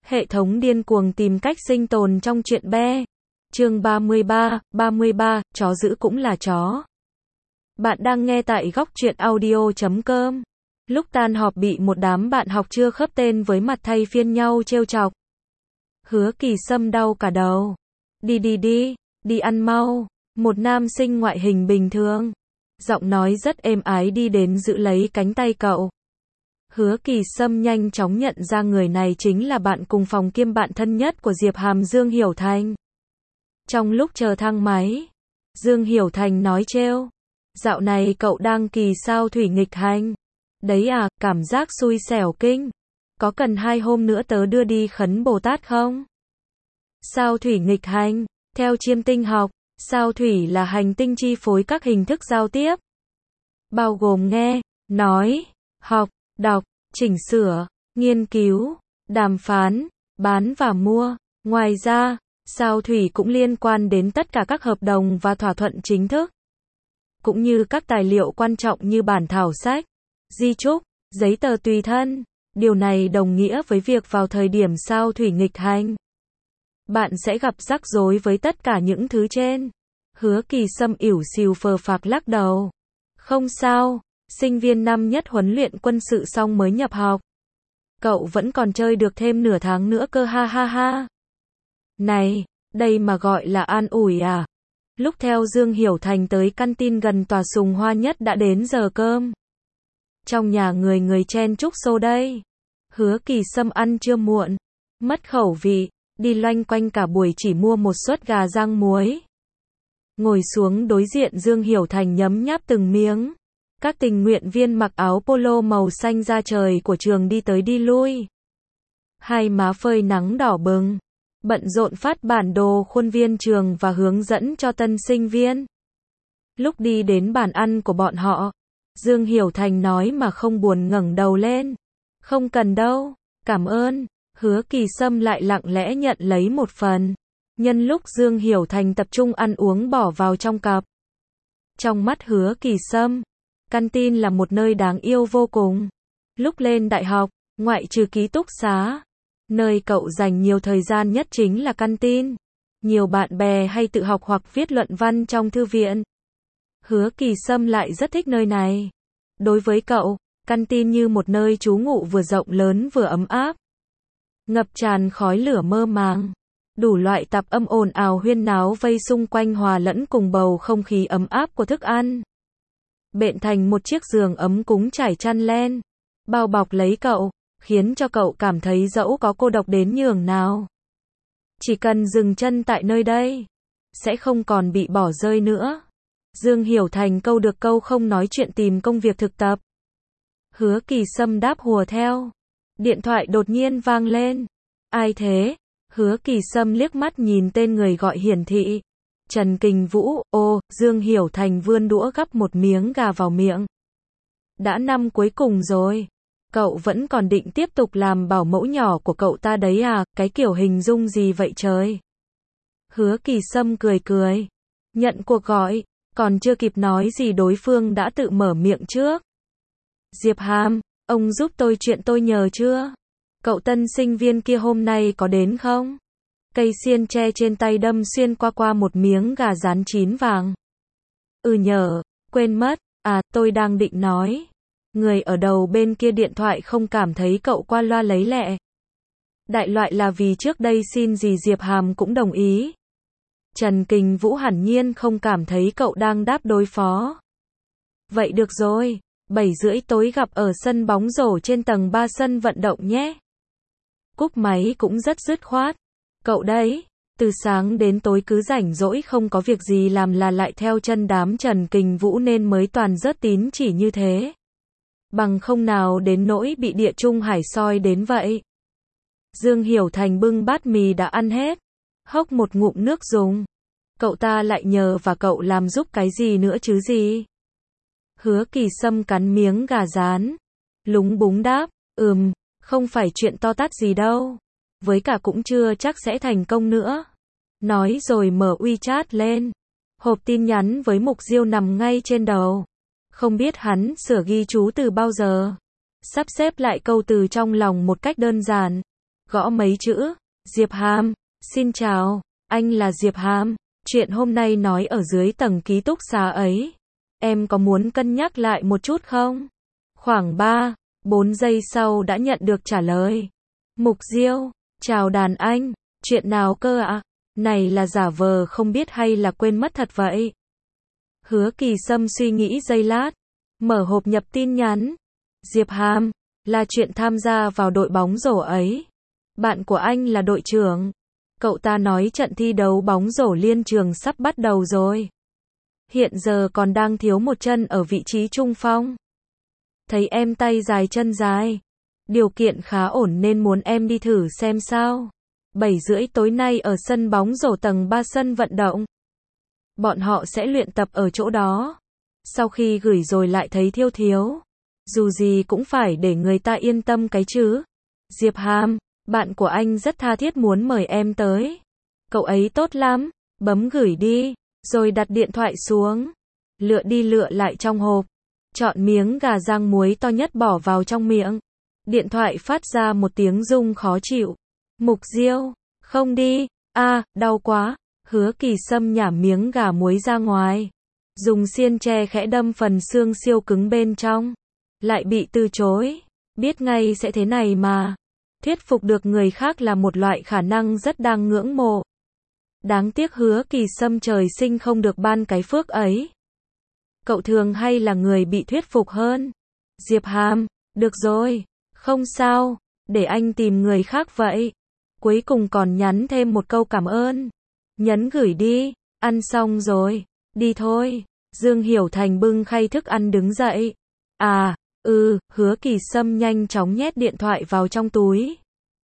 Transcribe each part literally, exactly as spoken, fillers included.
Hệ thống điên cuồng tìm cách sinh tồn trong chuyện be. Chương ba mươi ba, ba mươi ba, chó dữ cũng là chó. Bạn đang nghe tại góc truyện audio chấm com. Lúc tan họp bị một đám bạn học chưa khớp tên với mặt thay phiên nhau trêu chọc. Hứa Kỳ Sâm đau cả đầu. Đi đi đi, đi ăn mau. Một nam sinh ngoại hình bình thường, giọng nói rất êm ái đi đến giữ lấy cánh tay cậu. Hứa Kỳ Sâm nhanh chóng nhận ra người này chính là bạn cùng phòng kiêm bạn thân nhất của Diệp Hàm, Dương Hiểu Thành. Trong lúc chờ thang máy, Dương Hiểu Thành nói trêu, dạo này cậu đang kỳ sao thủy nghịch hành. Đấy à, cảm giác xui xẻo kinh. Có cần hai hôm nữa tớ đưa đi khấn Bồ Tát không? Sao thủy nghịch hành, theo chiêm tinh học, sao thủy là hành tinh chi phối các hình thức giao tiếp, bao gồm nghe, nói, học, đọc, chỉnh sửa, nghiên cứu, đàm phán, bán và mua. Ngoài ra, sao thủy cũng liên quan đến tất cả các hợp đồng và thỏa thuận chính thức, cũng như các tài liệu quan trọng như bản thảo sách, di chúc, giấy tờ tùy thân. Điều này đồng nghĩa với việc vào thời điểm sao thủy nghịch hành, bạn sẽ gặp rắc rối với tất cả những thứ trên. Hứa Kỳ Sâm ỉu xìu phờ phạc lắc đầu. Không sao, sinh viên năm nhất huấn luyện quân sự xong mới nhập học. Cậu vẫn còn chơi được thêm nửa tháng nữa cơ, ha ha ha. Này, đây mà gọi là an ủi à? Lúc theo Dương Hiểu Thành tới căn tin gần tòa Sùng Hoa Nhất đã đến giờ cơm. Trong nhà người người chen chúc xô đây. Hứa Kỳ Sâm ăn chưa muộn, mất khẩu vị, đi loanh quanh cả buổi chỉ mua một suất gà rang muối. Ngồi xuống đối diện Dương Hiểu Thành nhấm nháp từng miếng. Các tình nguyện viên mặc áo polo màu xanh da trời của trường đi tới đi lui. Hai má phơi nắng đỏ bừng, bận rộn phát bản đồ khuôn viên trường và hướng dẫn cho tân sinh viên. Lúc đi đến bàn ăn của bọn họ, Dương Hiểu Thành nói mà không buồn ngẩng đầu lên. Không cần đâu, cảm ơn. Hứa Kỳ Sâm lại lặng lẽ nhận lấy một phần. Nhân lúc Dương Hiểu Thành tập trung ăn uống bỏ vào trong cặp. Trong mắt Hứa Kỳ Sâm, căn tin là một nơi đáng yêu vô cùng. Lúc lên đại học, ngoại trừ ký túc xá, nơi cậu dành nhiều thời gian nhất chính là căn tin. Nhiều bạn bè hay tự học hoặc viết luận văn trong thư viện. Hứa Kỳ Sâm lại rất thích nơi này. Đối với cậu, căn tin như một nơi trú ngụ vừa rộng lớn vừa ấm áp. Ngập tràn khói lửa mơ màng. Đủ loại tạp âm ồn ào huyên náo vây xung quanh hòa lẫn cùng bầu không khí ấm áp của thức ăn. Bện thành một chiếc giường ấm cúng trải chăn len, bao bọc lấy cậu, khiến cho cậu cảm thấy dẫu có cô độc đến nhường nào. Chỉ cần dừng chân tại nơi đây, sẽ không còn bị bỏ rơi nữa. Dương Hiểu Thành câu được câu không nói chuyện tìm công việc thực tập. Hứa Kỳ Sâm đáp hùa theo. Điện thoại đột nhiên vang lên. Ai thế? Hứa Kỳ Sâm liếc mắt nhìn tên người gọi hiển thị. Trần Kình Vũ. Ô, Dương Hiểu Thành vươn đũa gắp một miếng gà vào miệng. Đã năm cuối cùng rồi. Cậu vẫn còn định tiếp tục làm bảo mẫu nhỏ của cậu ta đấy à? Cái kiểu hình dung gì vậy trời? Hứa Kỳ Sâm cười cười. Nhận cuộc gọi, còn chưa kịp nói gì đối phương đã tự mở miệng trước. Diệp Hàm, ông giúp tôi chuyện tôi nhờ chưa? Cậu tân sinh viên kia hôm nay có đến không? Cây xiên tre trên tay đâm xuyên qua qua một miếng gà rán chín vàng. Ừ nhờ, quên mất, à tôi đang định nói. Người ở đầu bên kia điện thoại không cảm thấy cậu qua loa lấy lẹ. Đại loại là vì trước đây xin gì Diệp Hàm cũng đồng ý. Trần Kình Vũ hẳn nhiên không cảm thấy cậu đang đáp đối phó. Vậy được rồi, bảy rưỡi tối gặp ở sân bóng rổ trên tầng ba sân vận động nhé. Cúp máy cũng rất dứt khoát. Cậu đấy, từ sáng đến tối cứ rảnh rỗi không có việc gì làm là lại theo chân đám Trần Kình Vũ nên mới toàn rớt tín chỉ như thế. Bằng không nào đến nỗi bị địa trung hải soi đến vậy. Dương Hiểu Thành bưng bát mì đã ăn hết, hốc một ngụm nước dùng. Cậu ta lại nhờ và cậu làm giúp cái gì nữa chứ gì? Hứa Kỳ Sâm cắn miếng gà rán, lúng búng đáp, ừm, không phải chuyện to tát gì đâu. Với cả cũng chưa chắc sẽ thành công nữa. Nói rồi mở WeChat lên. Hộp tin nhắn với mục diêu nằm ngay trên đầu. Không biết hắn sửa ghi chú từ bao giờ. Sắp xếp lại câu từ trong lòng một cách đơn giản. gõ mấy chữ. Diệp Hàm, xin chào, anh là Diệp Hàm. Chuyện hôm nay nói ở dưới tầng ký túc xá ấy. Em có muốn cân nhắc lại một chút không? Khoảng ba, bốn giây sau đã nhận được trả lời. Mục Diêu, chào đàn anh, chuyện nào cơ ạ? À? Này là giả vờ không biết hay là quên mất thật vậy? Hứa Kỳ Sâm suy nghĩ giây lát, mở hộp nhập tin nhắn. Diệp Hàm, là chuyện tham gia vào đội bóng rổ ấy. Bạn của anh là đội trưởng. Cậu ta nói trận thi đấu bóng rổ liên trường sắp bắt đầu rồi. Hiện giờ còn đang thiếu một chân ở vị trí trung phong. Thấy em tay dài chân dài, điều kiện khá ổn nên muốn em đi thử xem sao. bảy rưỡi tối nay ở sân bóng rổ tầng ba sân vận động. Bọn họ sẽ luyện tập ở chỗ đó. Sau khi gửi rồi lại thấy thiếu thiếu. Dù gì cũng phải để người ta yên tâm cái chứ. Diệp Hàm, bạn của anh rất tha thiết muốn mời em tới. Cậu ấy tốt lắm, bấm gửi đi, rồi đặt điện thoại xuống. Lựa đi lựa lại trong hộp. Chọn miếng gà rang muối to nhất bỏ vào trong miệng. Điện thoại phát ra một tiếng rung khó chịu. Mục Diêu, không đi, a à, đau quá. Hứa Kỳ Sâm nhả miếng gà muối ra ngoài. Dùng xiên tre khẽ đâm phần xương siêu cứng bên trong. Lại bị từ chối. Biết ngay sẽ thế này mà. Thuyết phục được người khác là một loại khả năng rất đang ngưỡng mộ. Đáng tiếc Hứa Kỳ Sâm trời sinh không được ban cái phước ấy. Cậu thường hay là người bị thuyết phục hơn. Diệp Hàm, được rồi, không sao, để anh tìm người khác vậy. Cuối cùng còn nhắn thêm một câu cảm ơn. Nhấn gửi đi, ăn xong rồi, đi thôi. Dương Hiểu Thành bưng khay thức ăn đứng dậy. À, ừ, Hứa Kỳ Sâm nhanh chóng nhét điện thoại vào trong túi.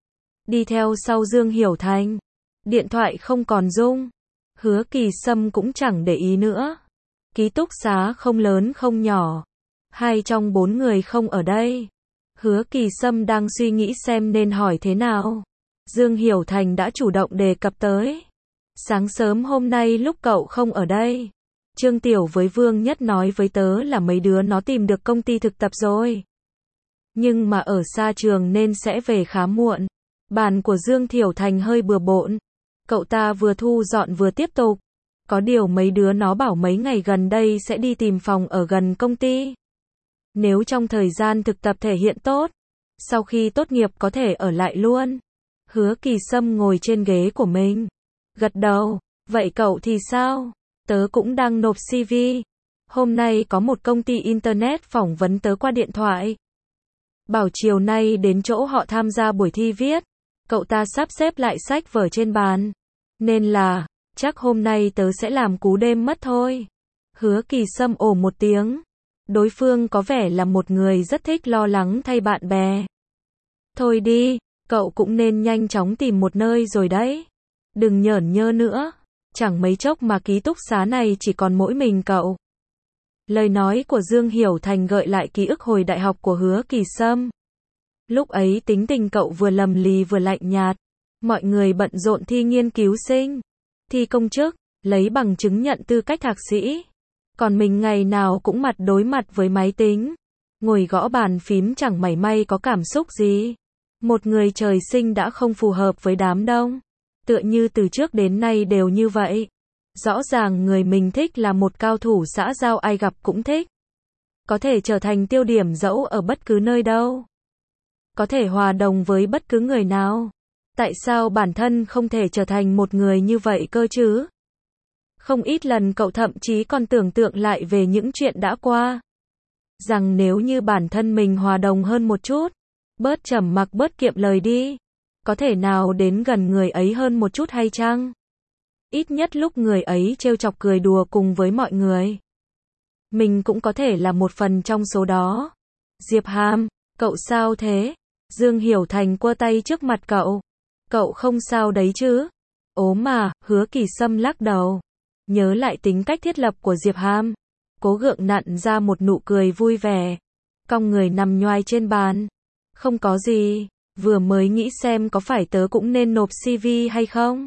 Đi theo sau Dương Hiểu Thành. Điện thoại không còn rung. Hứa Kỳ Sâm cũng chẳng để ý nữa. Ký túc xá không lớn không nhỏ. Hai trong bốn người không ở đây. Hứa Kỳ Sâm đang suy nghĩ xem nên hỏi thế nào. Dương Hiểu Thành đã chủ động đề cập tới. Sáng sớm hôm nay lúc cậu không ở đây, Trương Tiểu với Vương Nhất nói với tớ là mấy đứa nó tìm được công ty thực tập rồi. Nhưng mà ở xa trường nên sẽ về khá muộn. Bàn của Dương Hiểu Thành hơi bừa bộn. Cậu ta vừa thu dọn vừa tiếp tục. Có điều mấy đứa nó bảo mấy ngày gần đây sẽ đi tìm phòng ở gần công ty. Nếu trong thời gian thực tập thể hiện tốt, sau khi tốt nghiệp có thể ở lại luôn. Hứa Kỳ Sâm ngồi trên ghế của mình. Gật đầu, vậy cậu thì sao? Tớ cũng đang nộp xê vê. Hôm nay có một công ty Internet phỏng vấn tớ qua điện thoại. Bảo chiều nay đến chỗ họ tham gia buổi thi viết. Cậu ta sắp xếp lại sách vở trên bàn. Nên là, chắc hôm nay tớ sẽ làm cú đêm mất thôi. Hứa Kỳ Sâm ồ một tiếng. Đối phương có vẻ là một người rất thích lo lắng thay bạn bè. Thôi đi, cậu cũng nên nhanh chóng tìm một nơi rồi đấy. Đừng nhởn nhơ nữa. Chẳng mấy chốc mà ký túc xá này chỉ còn mỗi mình cậu. Lời nói của Dương Hiểu Thành gợi lại ký ức hồi đại học của Hứa Kỳ Sâm. Lúc ấy tính tình cậu vừa lầm lì vừa lạnh nhạt. Mọi người bận rộn thi nghiên cứu sinh, thi công chức, lấy bằng chứng nhận tư cách thạc sĩ. Còn mình ngày nào cũng mặt đối mặt với máy tính. Ngồi gõ bàn phím chẳng mảy may có cảm xúc gì. Một người trời sinh đã không phù hợp với đám đông. Tựa như từ trước đến nay đều như vậy. Rõ ràng người mình thích là một cao thủ xã giao ai gặp cũng thích. Có thể trở thành tiêu điểm dẫu ở bất cứ nơi đâu. Có thể hòa đồng với bất cứ người nào. Tại sao bản thân không thể trở thành một người như vậy cơ chứ? Không ít lần cậu thậm chí còn tưởng tượng lại về những chuyện đã qua. Rằng nếu như bản thân mình hòa đồng hơn một chút, bớt trầm mặc bớt kiệm lời đi, có thể nào đến gần người ấy hơn một chút hay chăng? Ít nhất lúc người ấy trêu chọc cười đùa cùng với mọi người, mình cũng có thể là một phần trong số đó. Diệp Hàm, cậu sao thế? Dương Hiểu Thành quơ tay trước mặt cậu. Cậu không sao đấy chứ? Ốm mà, Hứa Kỳ Sâm lắc đầu. Nhớ lại tính cách thiết lập của Diệp Hàm. Cố gượng nặn ra một nụ cười vui vẻ. Cong người nằm nhoài trên bàn. Không có gì, vừa mới nghĩ xem có phải tớ cũng nên nộp xê vê hay không?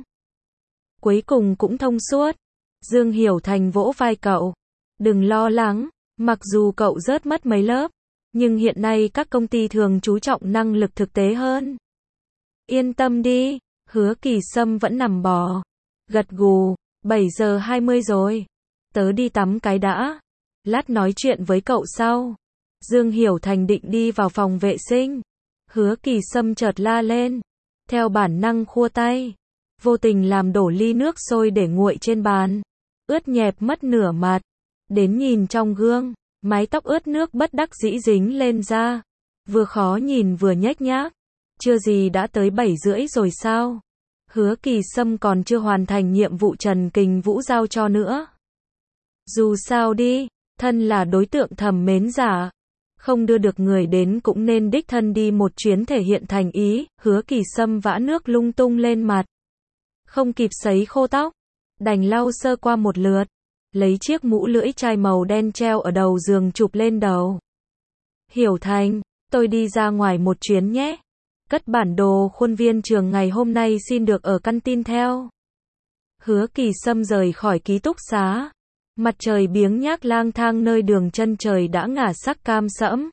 Cuối cùng cũng thông suốt. Dương Hiểu Thành vỗ vai cậu. Đừng lo lắng, mặc dù cậu rớt mất mấy lớp, nhưng hiện nay các công ty thường chú trọng năng lực thực tế hơn. Yên tâm đi, Hứa Kỳ Sâm vẫn nằm bò. Gật gù, bảy giờ hai mươi rồi. Tớ đi tắm cái đã. Lát nói chuyện với cậu sau. Dương Hiểu Thành định đi vào phòng vệ sinh. Hứa Kỳ Sâm chợt la lên. Theo bản năng khua tay. Vô tình làm đổ ly nước sôi để nguội trên bàn. Ướt nhẹp mất nửa mặt. Đến nhìn trong gương, mái tóc ướt nước bất đắc dĩ dính lên da. Vừa khó nhìn vừa nhếch nhác. Chưa gì đã tới bảy rưỡi rồi sao? Hứa Kỳ Sâm còn chưa hoàn thành nhiệm vụ Trần Kình Vũ giao cho nữa. Dù sao đi, thân là đối tượng thầm mến giả. Không đưa được người đến cũng nên đích thân đi một chuyến thể hiện thành ý. Hứa Kỳ Sâm vã nước lung tung lên mặt. Không kịp sấy khô tóc. Đành lau sơ qua một lượt. Lấy chiếc mũ lưỡi chai màu đen treo ở đầu giường chụp lên đầu. Hiểu Thành, tôi đi ra ngoài một chuyến nhé. Cất bản đồ khuôn viên trường ngày hôm nay xin được ở căn tin theo. Hứa Kỳ Sâm rời khỏi ký túc xá. Mặt trời biếng nhác lang thang nơi đường chân trời đã ngả sắc cam sẫm.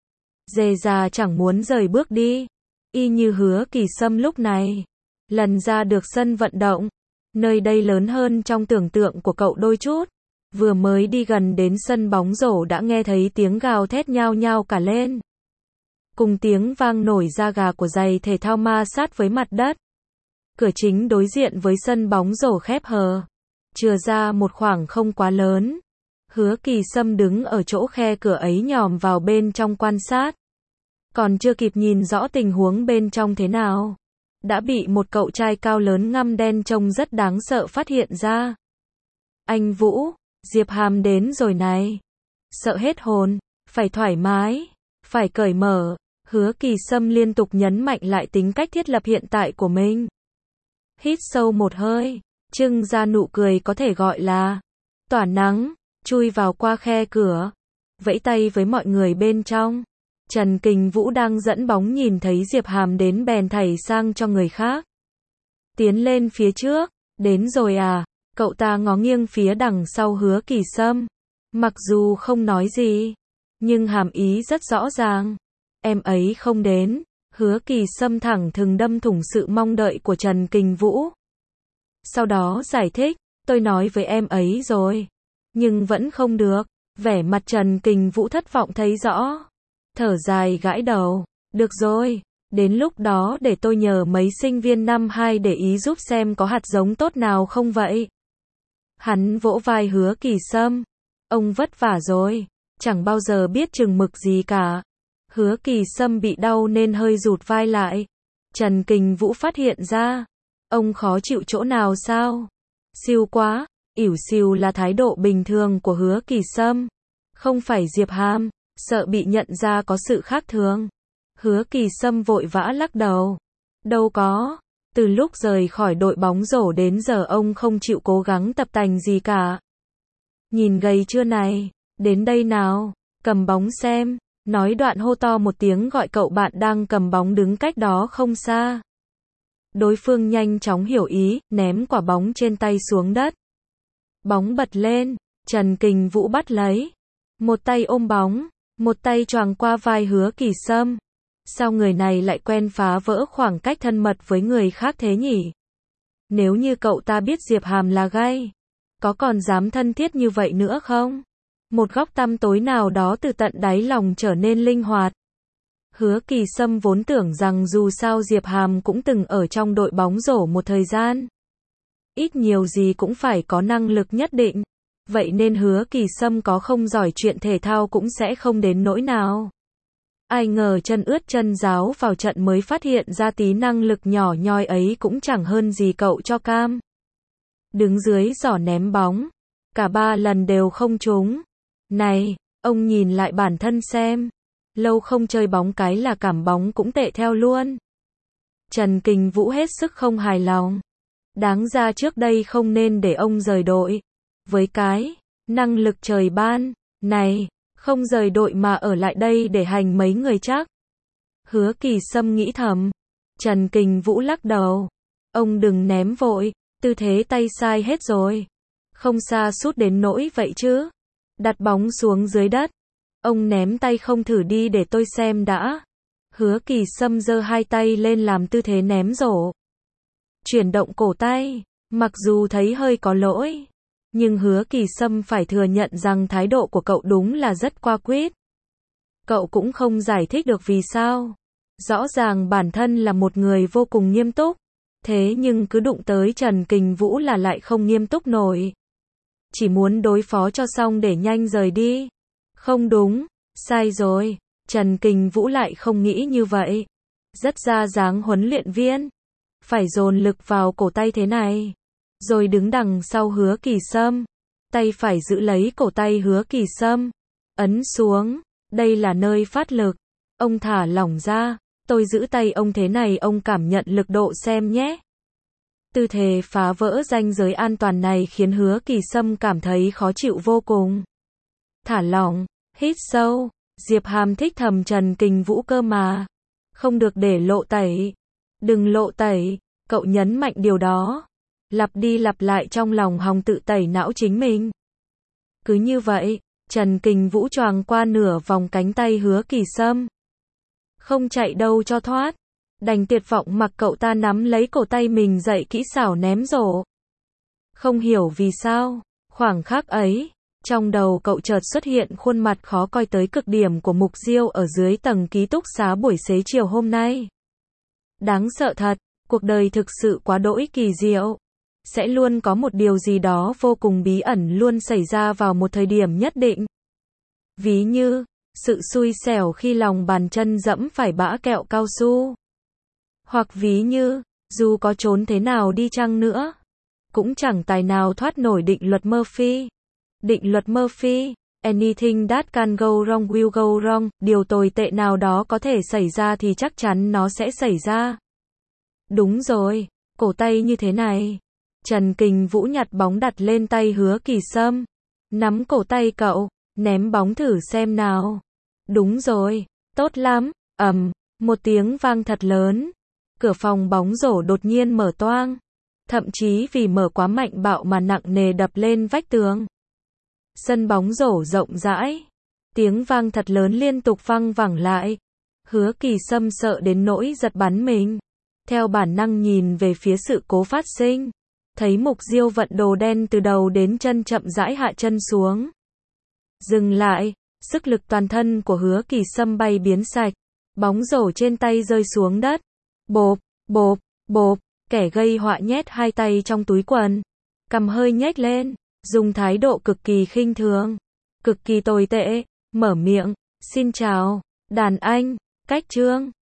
Dề già chẳng muốn rời bước đi. Y như Hứa Kỳ Sâm lúc này. Lần ra được sân vận động. Nơi đây lớn hơn trong tưởng tượng của cậu đôi chút. Vừa mới đi gần đến sân bóng rổ đã nghe thấy tiếng gào thét nhao nhao cả lên. Cùng tiếng vang nổi da gà của giày thể thao ma sát với mặt đất. Cửa chính đối diện với sân bóng rổ khép hờ. Chừa ra một khoảng không quá lớn. Hứa Kỳ Sâm đứng ở chỗ khe cửa ấy nhòm vào bên trong quan sát. Còn chưa kịp nhìn rõ tình huống bên trong thế nào. Đã bị một cậu trai cao lớn ngăm đen trông rất đáng sợ phát hiện ra. Anh Vũ, Diệp Hàm đến rồi này. Sợ hết hồn, phải thoải mái, phải cởi mở. Hứa Kỳ Sâm liên tục nhấn mạnh lại tính cách thiết lập hiện tại của mình. Hít sâu một hơi, trưng ra nụ cười có thể gọi là tỏa nắng, chui vào qua khe cửa, vẫy tay với mọi người bên trong. Trần Kình Vũ đang dẫn bóng nhìn thấy Diệp Hàm đến bèn thảy sang cho người khác. Tiến lên phía trước, đến rồi à, cậu ta ngó nghiêng phía đằng sau Hứa Kỳ Sâm. Mặc dù không nói gì, nhưng hàm ý rất rõ ràng. Em ấy không đến. Hứa Kỳ Sâm thẳng thừng đâm thủng sự mong đợi của Trần Kình Vũ. Sau đó giải thích, tôi nói với em ấy rồi. Nhưng vẫn không được. Vẻ mặt Trần Kình Vũ thất vọng thấy rõ. Thở dài gãi đầu. Được rồi, đến lúc đó để tôi nhờ mấy sinh viên năm hai để ý giúp xem có hạt giống tốt nào không vậy. Hắn vỗ vai Hứa Kỳ Sâm. Ông vất vả rồi, chẳng bao giờ biết chừng mực gì cả. Hứa Kỳ Sâm bị đau nên hơi rụt vai lại. Trần Kình Vũ phát hiện ra. Ông khó chịu chỗ nào sao? Siêu quá, ỉu xìu là thái độ bình thường của Hứa Kỳ Sâm. Không phải Diệp Hàm, sợ bị nhận ra có sự khác thường. Hứa Kỳ Sâm vội vã lắc đầu. Đâu có, từ lúc rời khỏi đội bóng rổ đến giờ ông không chịu cố gắng tập tành gì cả. Nhìn gầy chưa này, đến đây nào, cầm bóng xem. Nói đoạn hô to một tiếng gọi cậu bạn đang cầm bóng đứng cách đó không xa. Đối phương nhanh chóng hiểu ý, ném quả bóng trên tay xuống đất. Bóng bật lên, Trần Kình Vũ bắt lấy. Một tay ôm bóng, một tay choàng qua vai Hứa Kỳ Sâm. Sao người này lại quen phá vỡ khoảng cách thân mật với người khác thế nhỉ? Nếu như cậu ta biết Diệp Hàm là gay, có còn dám thân thiết như vậy nữa không? Một góc tăm tối nào đó từ tận đáy lòng trở nên linh hoạt. Hứa Kỳ Sâm vốn tưởng rằng dù sao Diệp Hàm cũng từng ở trong đội bóng rổ một thời gian. Ít nhiều gì cũng phải có năng lực nhất định. Vậy nên Hứa Kỳ Sâm có không giỏi chuyện thể thao cũng sẽ không đến nỗi nào. Ai ngờ chân ướt chân ráo vào trận mới phát hiện ra tí năng lực nhỏ nhoi ấy cũng chẳng hơn gì cậu cho cam. Đứng dưới giỏ ném bóng. Cả ba lần đều không trúng. Này, ông nhìn lại bản thân xem. Lâu không chơi bóng cái là cảm bóng cũng tệ theo luôn. Trần Kình Vũ hết sức không hài lòng. Đáng ra trước đây không nên để ông rời đội. Với cái năng lực trời ban này, không rời đội mà ở lại đây để hành mấy người chắc. Hứa Kỳ Sâm nghĩ thầm. Trần Kình Vũ lắc đầu. Ông đừng ném vội, tư thế tay sai hết rồi. Không xa sút đến nỗi vậy chứ. Đặt bóng xuống dưới đất. Ông ném tay không thử đi để tôi xem đã. Hứa Kỳ Sâm giơ hai tay lên làm tư thế ném rổ. Chuyển động cổ tay, mặc dù thấy hơi có lỗi, nhưng Hứa Kỳ Sâm phải thừa nhận rằng thái độ của cậu đúng là rất qua quýt. Cậu cũng không giải thích được vì sao. Rõ ràng bản thân là một người vô cùng nghiêm túc, thế nhưng cứ đụng tới Trần Kình Vũ là lại không nghiêm túc nổi. Chỉ muốn đối phó cho xong để nhanh rời đi. Không đúng, sai rồi, Trần Kình Vũ lại không nghĩ như vậy. Rất ra dáng huấn luyện viên, phải dồn lực vào cổ tay thế này, rồi đứng đằng sau Hứa Kỳ Sâm, tay phải giữ lấy cổ tay Hứa Kỳ Sâm, ấn xuống, đây là nơi phát lực. Ông thả lỏng ra, tôi giữ tay ông thế này ông cảm nhận lực độ xem nhé. Tư thế phá vỡ ranh giới an toàn này khiến Hứa Kỳ Sâm cảm thấy khó chịu vô cùng. Thả lỏng, hít sâu, Diệp Hàm thích thầm Trần Kình Vũ cơ mà. Không được để lộ tẩy. Đừng lộ tẩy, cậu nhấn mạnh điều đó. Lặp đi lặp lại trong lòng hòng tự tẩy não chính mình. Cứ như vậy, Trần Kình Vũ choàng qua nửa vòng cánh tay Hứa Kỳ Sâm. Không chạy đâu cho thoát. Đành tuyệt vọng mặc cậu ta nắm lấy cổ tay mình dạy kỹ xảo ném rổ. Không hiểu vì sao, khoảng khắc ấy, trong đầu cậu chợt xuất hiện khuôn mặt khó coi tới cực điểm của Mục Diêu ở dưới tầng ký túc xá buổi xế chiều hôm nay. Đáng sợ thật, cuộc đời thực sự quá đỗi kỳ diệu. Sẽ luôn có một điều gì đó vô cùng bí ẩn luôn xảy ra vào một thời điểm nhất định. Ví như, sự xui xẻo khi lòng bàn chân dẫm phải bã kẹo cao su. Hoặc ví như, dù có trốn thế nào đi chăng nữa, cũng chẳng tài nào thoát nổi định luật Murphy. Định luật Murphy, anything that can go wrong will go wrong, điều tồi tệ nào đó có thể xảy ra thì chắc chắn nó sẽ xảy ra. Đúng rồi, cổ tay như thế này. Trần Kình Vũ nhặt bóng đặt lên tay Hứa Kỳ Sâm. Nắm cổ tay cậu, ném bóng thử xem nào. Đúng rồi, tốt lắm, ầm, một tiếng vang thật lớn. Cửa phòng bóng rổ đột nhiên mở toang. Thậm chí vì mở quá mạnh bạo mà nặng nề đập lên vách tường. Sân bóng rổ rộng rãi. Tiếng vang thật lớn liên tục vang vẳng lại. Hứa Kỳ Sâm sợ đến nỗi giật bắn mình. Theo bản năng nhìn về phía sự cố phát sinh. Thấy Mục Diêu vận đồ đen từ đầu đến chân chậm rãi hạ chân xuống. Dừng lại, sức lực toàn thân của Hứa Kỳ Sâm bay biến sạch. Bóng rổ trên tay rơi xuống đất. Bộp, bộp, bộp, kẻ gây họa nhét hai tay trong túi quần. Cằm hơi nhếch lên, dùng thái độ cực kỳ khinh thường, cực kỳ tồi tệ, mở miệng, xin chào, đàn anh, cách trương.